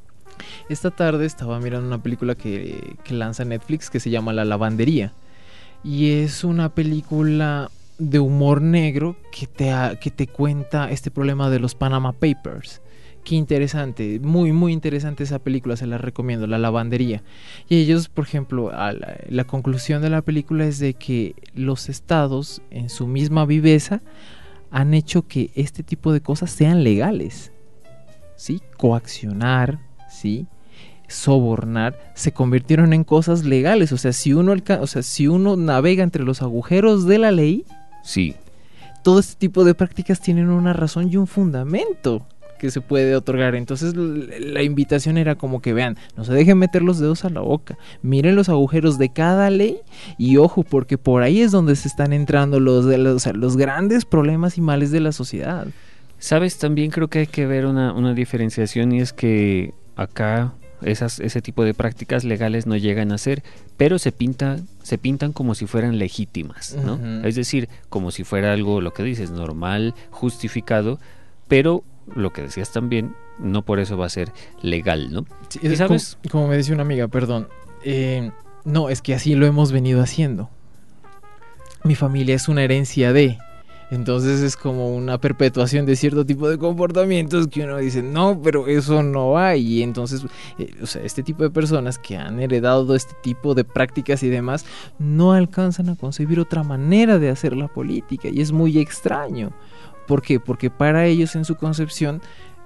Esta tarde estaba mirando una película que lanza Netflix que se llama La Lavandería. Y es una película de humor negro que te cuenta este problema de los Panama Papers. Qué interesante, muy muy interesante esa película, se la recomiendo, La Lavandería. Y ellos, por ejemplo, la conclusión de la película es de que los estados en su misma viveza han hecho que este tipo de cosas sean legales. ¿Sí? Coaccionar, ¿sí? Sobornar, se convirtieron en cosas legales. O sea, si uno navega entre los agujeros de la ley, sí, todo este tipo de prácticas tienen una razón y un fundamento que se puede otorgar. Entonces la invitación era como que vean, no se dejen meter los dedos a la boca, miren los agujeros de cada ley y ojo, porque por ahí es donde se están entrando los grandes problemas y males de la sociedad. Sabes, también creo que hay que ver una diferenciación, y es que acá ese tipo de prácticas legales no llegan a ser, pero se pintan como si fueran legítimas, ¿no? Uh-huh. Es decir, como si fuera algo, lo que dices, normal, justificado, pero lo que decías también, no por eso va a ser legal, ¿no? Sí, ¿sabes? Como me decía una amiga, perdón, no, es que así lo hemos venido haciendo. Mi familia es una herencia de... Entonces es como una perpetuación de cierto tipo de comportamientos que uno dice, no, pero eso no va. Y entonces, este tipo de personas que han heredado este tipo de prácticas y demás, no alcanzan a concebir otra manera de hacer la política. Y es muy extraño. ¿Por qué? Porque para ellos en su concepción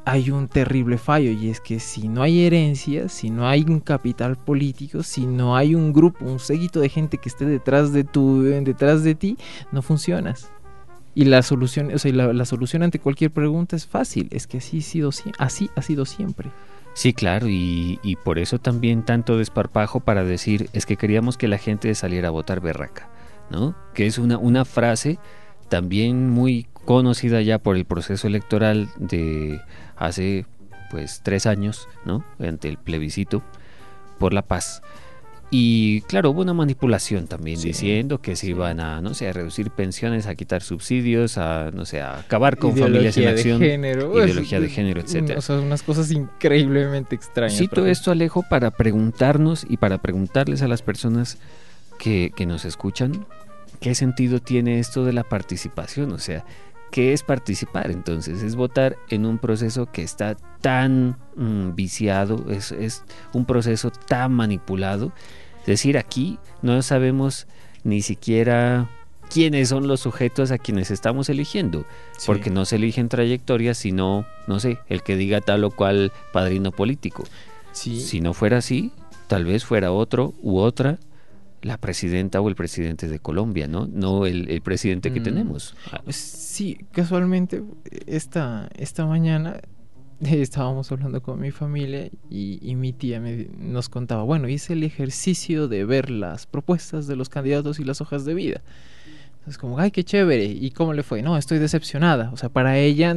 hay un terrible fallo, y es que si no hay herencia, si no hay un capital político, si no hay un grupo, un séquito de gente que esté detrás de ti, no funcionas. Y la solución, o sea, la solución ante cualquier pregunta es fácil, es que así ha sido siempre. Sí, claro, y por eso también tanto desparpajo para decir, es que queríamos que la gente saliera a votar berraca, ¿no? Que es una frase también muy conocida ya por el proceso electoral de hace pues 3 años, ¿no? Ante el plebiscito por la paz. Y claro, hubo una manipulación también, sí, diciendo que se iban a, no sé, a reducir pensiones, a quitar subsidios, a, no sé, a acabar con familias en acción, ideología de género, etcétera. O sea, unas cosas increíblemente extrañas. Cito esto, Alejo, para preguntarnos y para preguntarles a las personas que nos escuchan, ¿qué sentido tiene esto de la participación? O sea, ¿qué es participar? Entonces, es votar en un proceso que está tan viciado, es un proceso tan manipulado. Es decir, aquí no sabemos ni siquiera quiénes son los sujetos a quienes estamos eligiendo, porque no se eligen trayectorias, sino, no sé, el que diga tal o cual padrino político. Sí. Si no fuera así, tal vez fuera otro u otra la presidenta o el presidente de Colombia, no el presidente que tenemos. Sí, casualmente esta mañana estábamos hablando con mi familia y mi tía nos contaba, bueno, hice el ejercicio de ver las propuestas de los candidatos y las hojas de vida. Entonces como, ay, qué chévere, ¿y cómo le fue? No, estoy decepcionada. O sea, para ella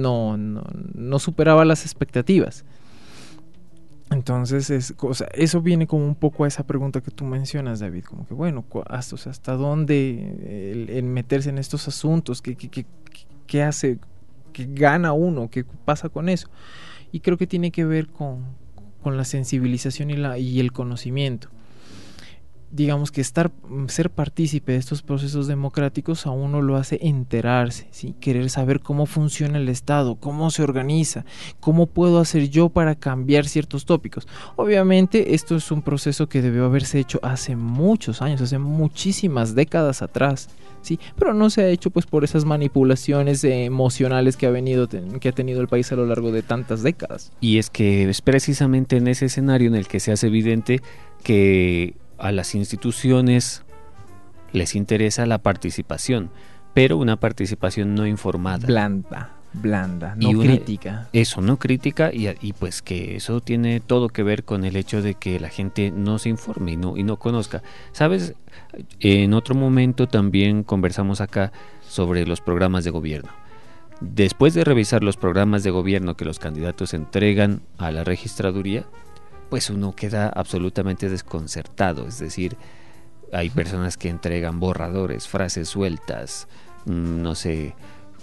no superaba las expectativas. Entonces, eso viene como un poco a esa pregunta que tú mencionas, David, como que bueno, ¿hasta dónde el meterse en estos asuntos? ¿Qué hace? ¿Qué gana uno? ¿Qué pasa con eso? Y creo que tiene que ver con la sensibilización y el conocimiento. Digamos que ser partícipe de estos procesos democráticos a uno lo hace enterarse, ¿sí? Querer saber cómo funciona el Estado, cómo se organiza, cómo puedo hacer yo para cambiar ciertos tópicos. Obviamente esto es un proceso que debió haberse hecho hace muchos años, hace muchísimas décadas atrás, ¿sí? Pero no se ha hecho pues por esas manipulaciones emocionales que ha tenido el país a lo largo de tantas décadas. Y es que es precisamente en ese escenario en el que se hace evidente que a las instituciones les interesa la participación, pero una participación no informada. Blanda, no crítica. Eso, no crítica, y pues que eso tiene todo que ver con el hecho de que la gente no se informe y no conozca. ¿Sabes? En otro momento también conversamos acá sobre los programas de gobierno. Después de revisar los programas de gobierno que los candidatos entregan a la registraduría, pues uno queda absolutamente desconcertado. Es decir, hay personas que entregan borradores, frases sueltas, no sé,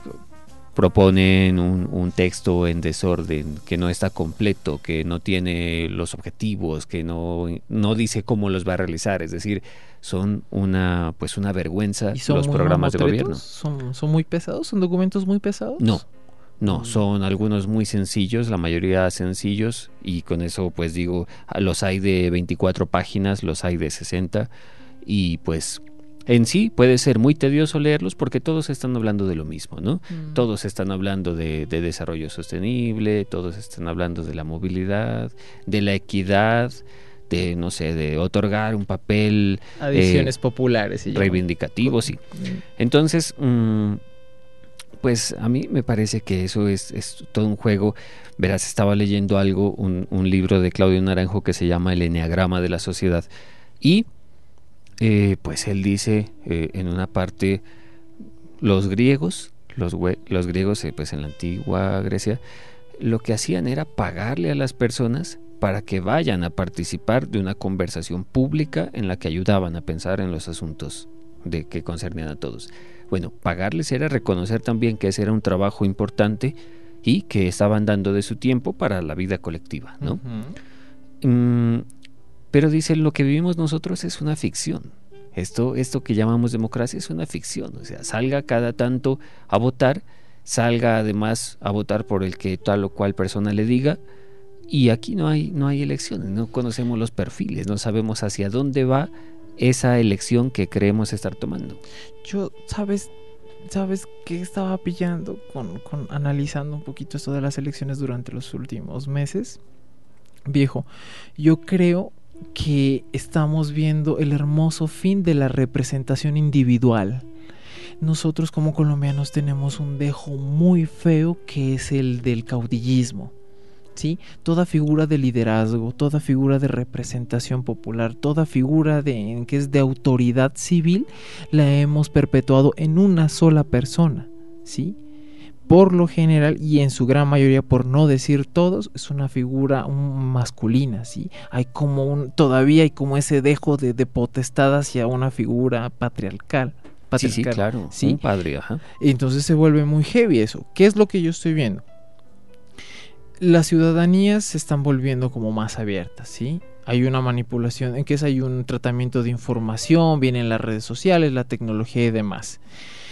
proponen un texto en desorden, que no está completo, que no tiene los objetivos, que no dice cómo los va a realizar. Es decir, son una vergüenza los programas de gobierno. ¿Son muy pesados? ¿Son documentos muy pesados? No, son algunos muy sencillos, la mayoría sencillos, y con eso pues digo, los hay de 24 páginas, los hay de 60, y pues en sí puede ser muy tedioso leerlos porque todos están hablando de lo mismo, ¿no? Todos están hablando de desarrollo sostenible, todos están hablando de la movilidad, de la equidad, de, no sé, de otorgar un papel... Adiciones populares. Reivindicativo, sí. Entonces... pues a mí me parece que eso es todo un juego. Verás, estaba leyendo un libro de Claudio Naranjo que se llama El Eneagrama de la Sociedad, y pues él dice en una parte, los griegos pues en la antigua Grecia, lo que hacían era pagarle a las personas para que vayan a participar de una conversación pública en la que ayudaban a pensar en los asuntos que concernían a todos. Bueno, pagarles era reconocer también que ese era un trabajo importante y que estaban dando de su tiempo para la vida colectiva, ¿no? Pero dicen, lo que vivimos nosotros es una ficción. Esto que llamamos democracia es una ficción. O sea, salga cada tanto a votar, salga además a votar por el que tal o cual persona le diga, y aquí no hay elecciones, no conocemos los perfiles, no sabemos hacia dónde va esa elección que creemos estar tomando. Yo, ¿sabes? ¿sabes qué estaba pillando con analizando un poquito esto de las elecciones durante los últimos meses? Viejo, yo creo que estamos viendo el hermoso fin de la representación individual. Nosotros como colombianos tenemos un dejo muy feo que es el del caudillismo, ¿sí? Toda figura de liderazgo, toda figura de representación popular, toda figura que es de autoridad civil, la hemos perpetuado en una sola persona, ¿sí? Por lo general, y en su gran mayoría, por no decir todos, es una figura masculina, ¿sí? Hay como todavía hay como ese dejo de potestad hacia una figura patriarcal. Sí, claro, ¿sí? Un padre, ajá. Entonces se vuelve muy heavy eso. ¿Qué es lo que yo estoy viendo? Las ciudadanías se están volviendo como más abiertas, ¿sí? Hay una manipulación, en que hay un tratamiento de información, vienen las redes sociales, la tecnología y demás.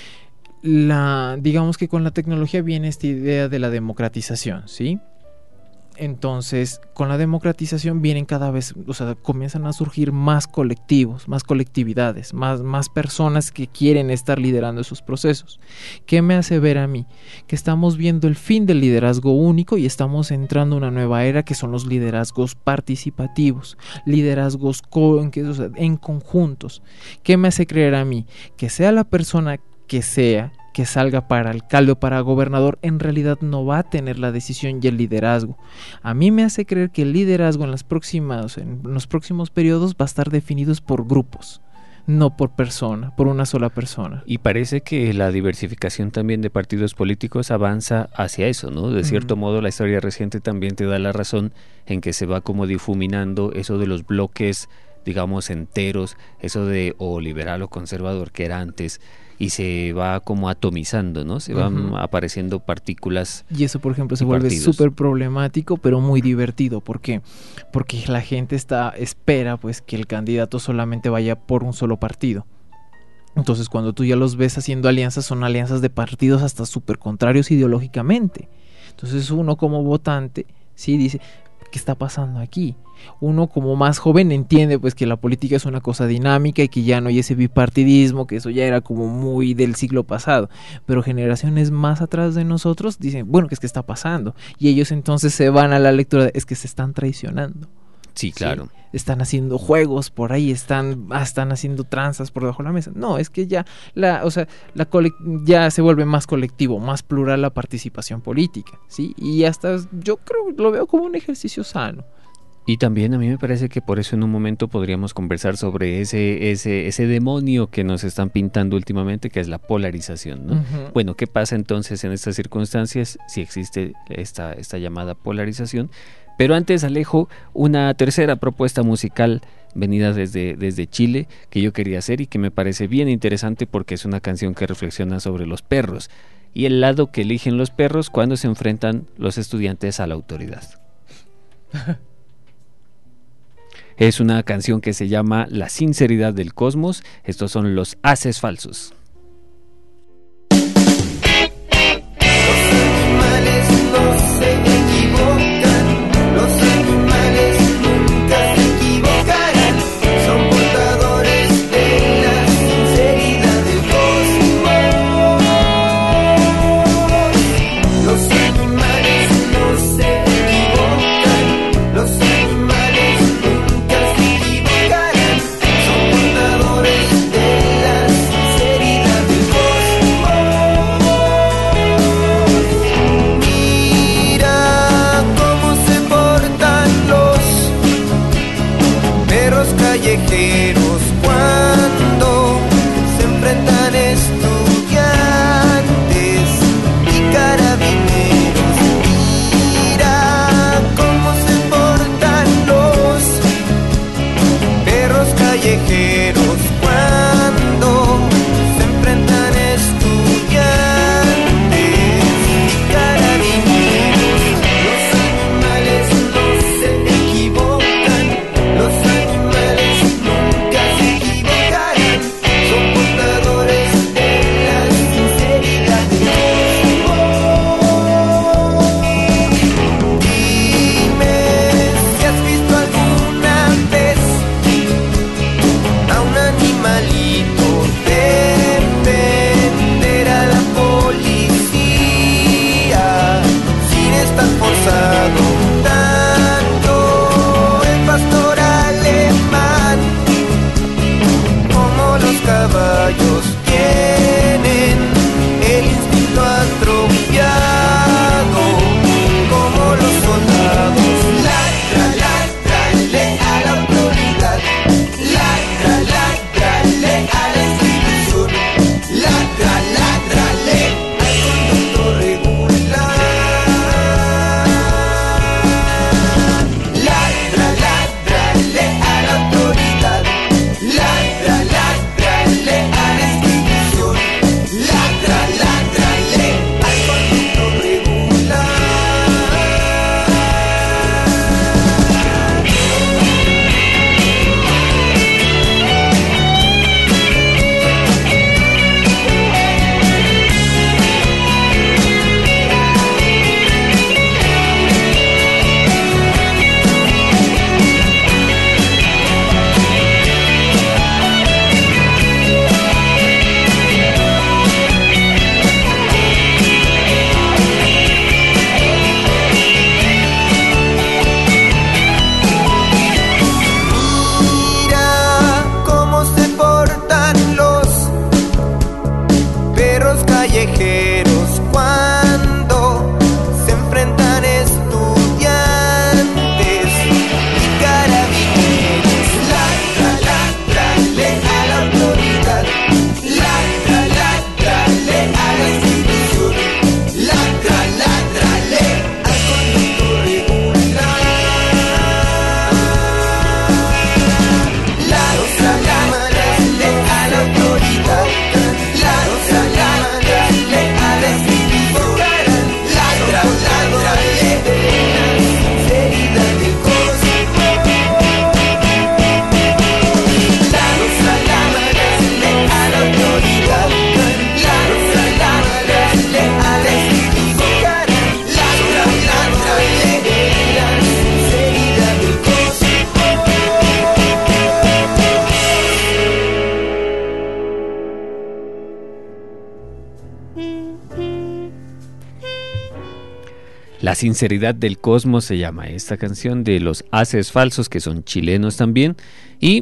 Digamos que con la tecnología viene esta idea de la democratización, ¿sí? Entonces, con la democratización vienen cada vez, o sea, comienzan a surgir más colectivos, más colectividades, más personas que quieren estar liderando esos procesos. ¿Qué me hace ver a mí? Que estamos viendo el fin del liderazgo único y estamos entrando a una nueva era que son los liderazgos participativos, liderazgos en conjuntos. ¿Qué me hace creer a mí? Que sea la persona que sea, que salga para alcalde o para gobernador, en realidad no va a tener la decisión y el liderazgo. A mí me hace creer que el liderazgo en los próximos periodos va a estar definidos por grupos, no por persona, por una sola persona. Y parece que la diversificación también de partidos políticos avanza hacia eso, ¿no? De cierto modo, la historia reciente también te da la razón en que se va como difuminando eso de los bloques, digamos, enteros, eso de o liberal o conservador que era antes, y se va como atomizando, ¿no? Se van apareciendo partículas. Y eso, por ejemplo, se vuelve súper problemático, pero muy divertido. ¿Por qué? Porque la gente espera pues que el candidato solamente vaya por un solo partido. Entonces, cuando tú ya los ves haciendo alianzas, son alianzas de partidos hasta súper contrarios ideológicamente. Entonces, uno como votante, sí, dice, ¿qué está pasando aquí? Uno como más joven entiende pues que la política es una cosa dinámica y que ya no hay ese bipartidismo, que eso ya era como muy del siglo pasado, pero generaciones más atrás de nosotros dicen, bueno, ¿qué es que está pasando? Y ellos entonces se van a la lectura de, es que se están traicionando. Sí, claro. ¿Sí? Están haciendo juegos por ahí, están haciendo tranzas por debajo de la mesa. No, es que ya ya se vuelve más colectivo, más plural la participación política, ¿sí? Y hasta yo creo, lo veo como un ejercicio sano. Y también a mí me parece que por eso en un momento podríamos conversar sobre ese demonio que nos están pintando últimamente, que es la polarización, ¿no? Bueno, ¿qué pasa entonces en estas circunstancias si existe esta llamada polarización? Pero antes, Alejo, una tercera propuesta musical venida desde Chile que yo quería hacer y que me parece bien interesante porque es una canción que reflexiona sobre los perros y el lado que eligen los perros cuando se enfrentan los estudiantes a la autoridad. Es una canción que se llama La sinceridad del cosmos. Estos son los haces falsos. Una niña La sinceridad del cosmos se llama esta canción, de los Haces Falsos, que son chilenos también, y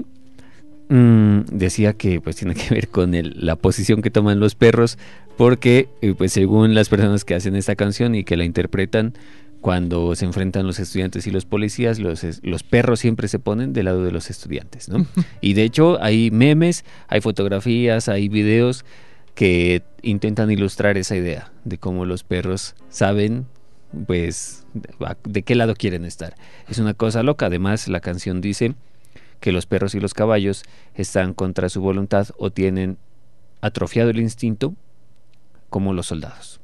decía que pues tiene que ver con la posición que toman los perros, porque pues según las personas que hacen esta canción y que la interpretan, cuando se enfrentan los estudiantes y los policías, los perros siempre se ponen del lado de los estudiantes, ¿no? Y de hecho hay memes, hay fotografías, hay videos que intentan ilustrar esa idea de cómo los perros saben pues de qué lado quieren estar. Es una cosa loca. Además, la canción dice que los perros y los caballos están contra su voluntad o tienen atrofiado el instinto como los soldados.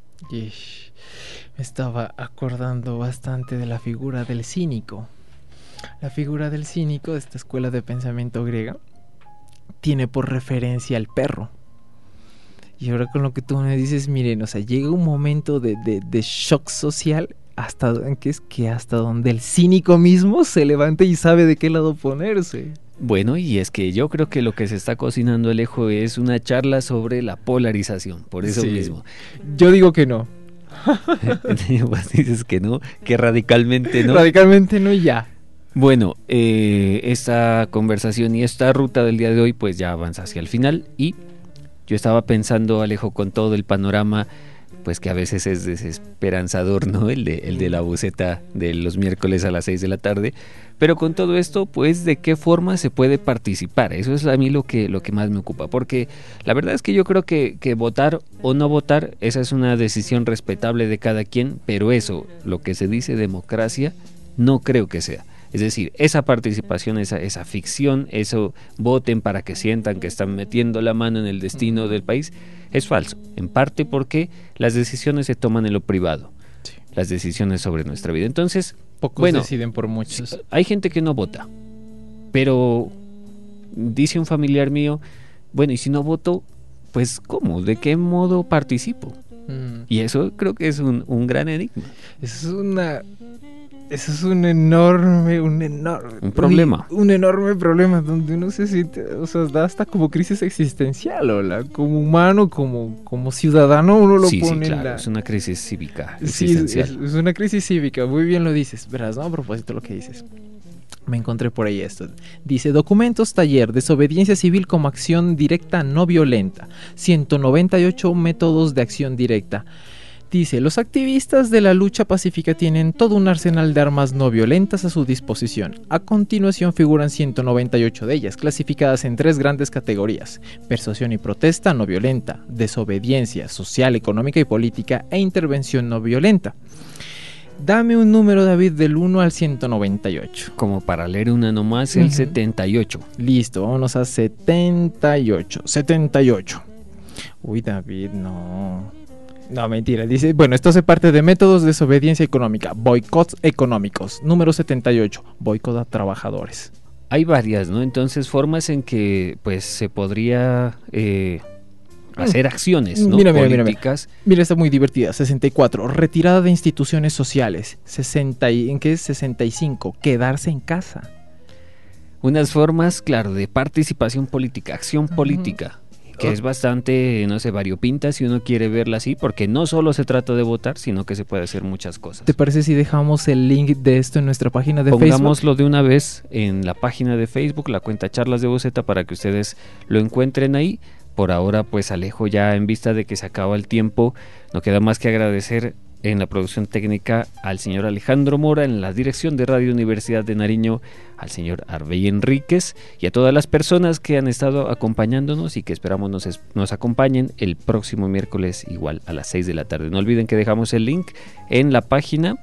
Me estaba acordando bastante de la figura del cínico. La figura del cínico de esta escuela de pensamiento griega tiene por referencia al perro. Y ahora con lo que tú me dices, miren, o sea, llega un momento de shock social hasta donde el cínico mismo se levanta y sabe de qué lado ponerse. Bueno, y es que yo creo que lo que se está cocinando, Alejo, es una charla sobre la polarización, por eso mismo. Yo digo que no. Pues dices que no, que radicalmente no. Radicalmente no y ya. Bueno, esta conversación y esta ruta del día de hoy pues ya avanza hacia el final, y yo estaba pensando, Alejo, con todo el panorama pues que a veces es desesperanzador, ¿no? El de la buceta de los miércoles a las 6 de la tarde, pero con todo esto, pues, ¿de qué forma se puede participar? Eso es a mí lo que más me ocupa, porque la verdad es que yo creo que votar o no votar, esa es una decisión respetable de cada quien, pero eso, lo que se dice democracia, no creo que sea. Es decir, esa participación, esa ficción, eso voten para que sientan que están metiendo la mano en el destino del país, es falso. En parte porque las decisiones se toman en lo privado, sí, las decisiones sobre nuestra vida. Entonces, pocos deciden por muchos. Hay gente que no vota, pero dice un familiar mío, bueno, y si no voto, pues ¿cómo? ¿De qué modo participo? Y eso creo que es un gran enigma. Eso es un enorme problema. Un enorme problema donde uno se siente, o sea, da hasta como crisis existencial, ¿hola? Como humano, como ciudadano, uno lo pone claro, en es una crisis cívica existencial. Sí, es una crisis cívica, muy bien lo dices, verás, ¿no? A propósito de lo que dices. Me encontré por ahí esto. Dice, documentos taller, desobediencia civil como acción directa no violenta, 198 métodos de acción directa. Dice, los activistas de la lucha pacífica tienen todo un arsenal de armas no violentas a su disposición. A continuación figuran 198 de ellas, clasificadas en 3 grandes categorías: persuasión y protesta no violenta, desobediencia social, económica y política, e intervención no violenta. Dame un número, David, del 1 al 198. Como para leer una nomás, el 78. Listo, vámonos a 78. 78. Uy, David, no... No, mentira, dice, bueno, esto hace parte de métodos de desobediencia económica, boicots económicos. Número 78, boicot a trabajadores. Hay varias, ¿no? Entonces, formas en que, pues, se podría hacer acciones, ¿no? Políticas. Mira, está muy divertida. 64, retirada de instituciones sociales. ¿En qué es 65? Quedarse en casa. Unas formas, claro, de participación política, acción política. Que es bastante, no sé, variopinta si uno quiere verla así, porque no solo se trata de votar, sino que se puede hacer muchas cosas. ¿Te parece si dejamos el link de esto en nuestra página de Facebook? Pongámoslo de una vez en la página de Facebook, la cuenta Charlas de Buceta, para que ustedes lo encuentren ahí. Por ahora, pues, Alejo, ya en vista de que se acaba el tiempo, no queda más que agradecer en la producción técnica al señor Alejandro Mora, en la dirección de Radio Universidad de Nariño al señor Arbey Enríquez, y a todas las personas que han estado acompañándonos y que esperamos nos acompañen el próximo miércoles igual a las 6 de la tarde. No olviden que dejamos el link en la página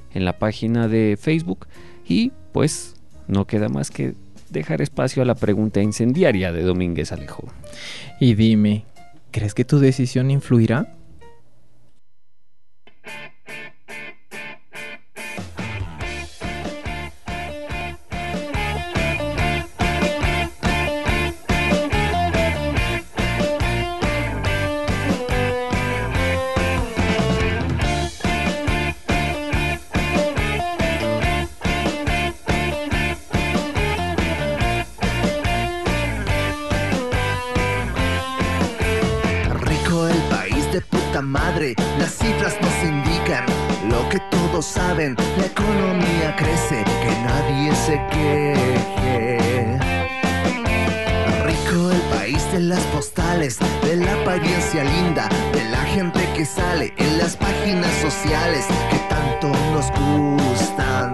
de Facebook, y pues no queda más que dejar espacio a la pregunta incendiaria de Domínguez, Alejo. Y dime, ¿crees que tu decisión influirá? Madre, las cifras nos indican lo que todo todos saben, la economía crece, que nadie se queje. Rico el país de las postales, de la apariencia linda, de la gente que sale en las páginas sociales que tanto nos gustan.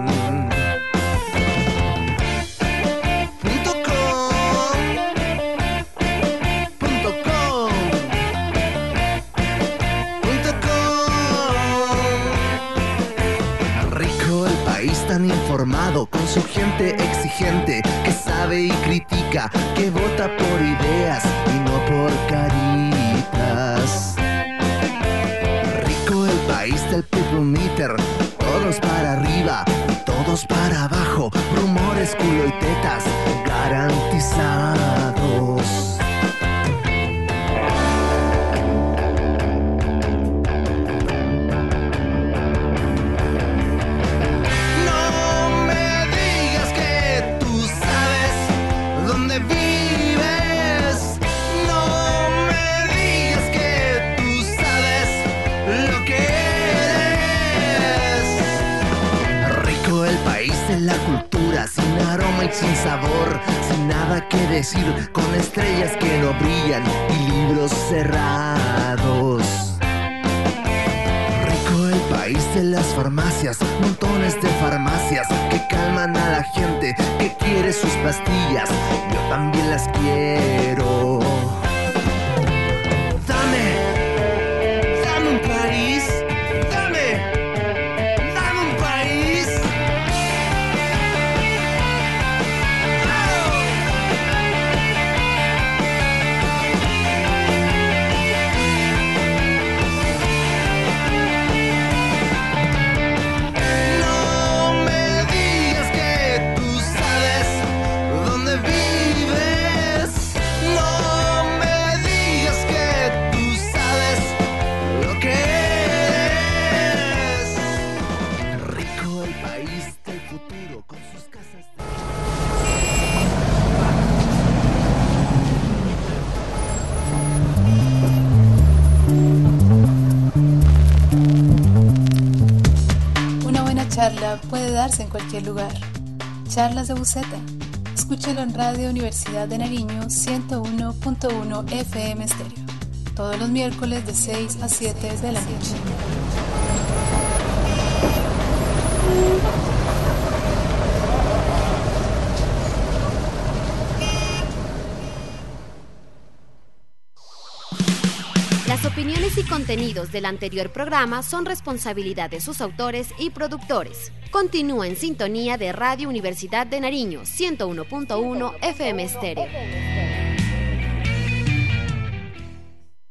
Informado, con su gente exigente, que sabe y critica, que vota por ideas y no por caritas. Rico el país del people meter, todos para arriba y todos para abajo, rumores, culo y tetas garantizados. La cultura sin aroma y sin sabor, sin nada que decir, con estrellas que no brillan y libros cerrados. Rico el país de las farmacias, montones de farmacias que calman a la gente que quiere sus pastillas. Yo también las quiero. Dame un país, dame un país. Charla puede darse en cualquier lugar. Charlas de Buceta. Escúchalo en Radio Universidad de Nariño 101.1 FM Estéreo. Todos los miércoles de 6 a 7 de la noche. Las opiniones y contenidos del anterior programa son responsabilidad de sus autores y productores. Continúa en sintonía de Radio Universidad de Nariño 101.1 FM Estéreo.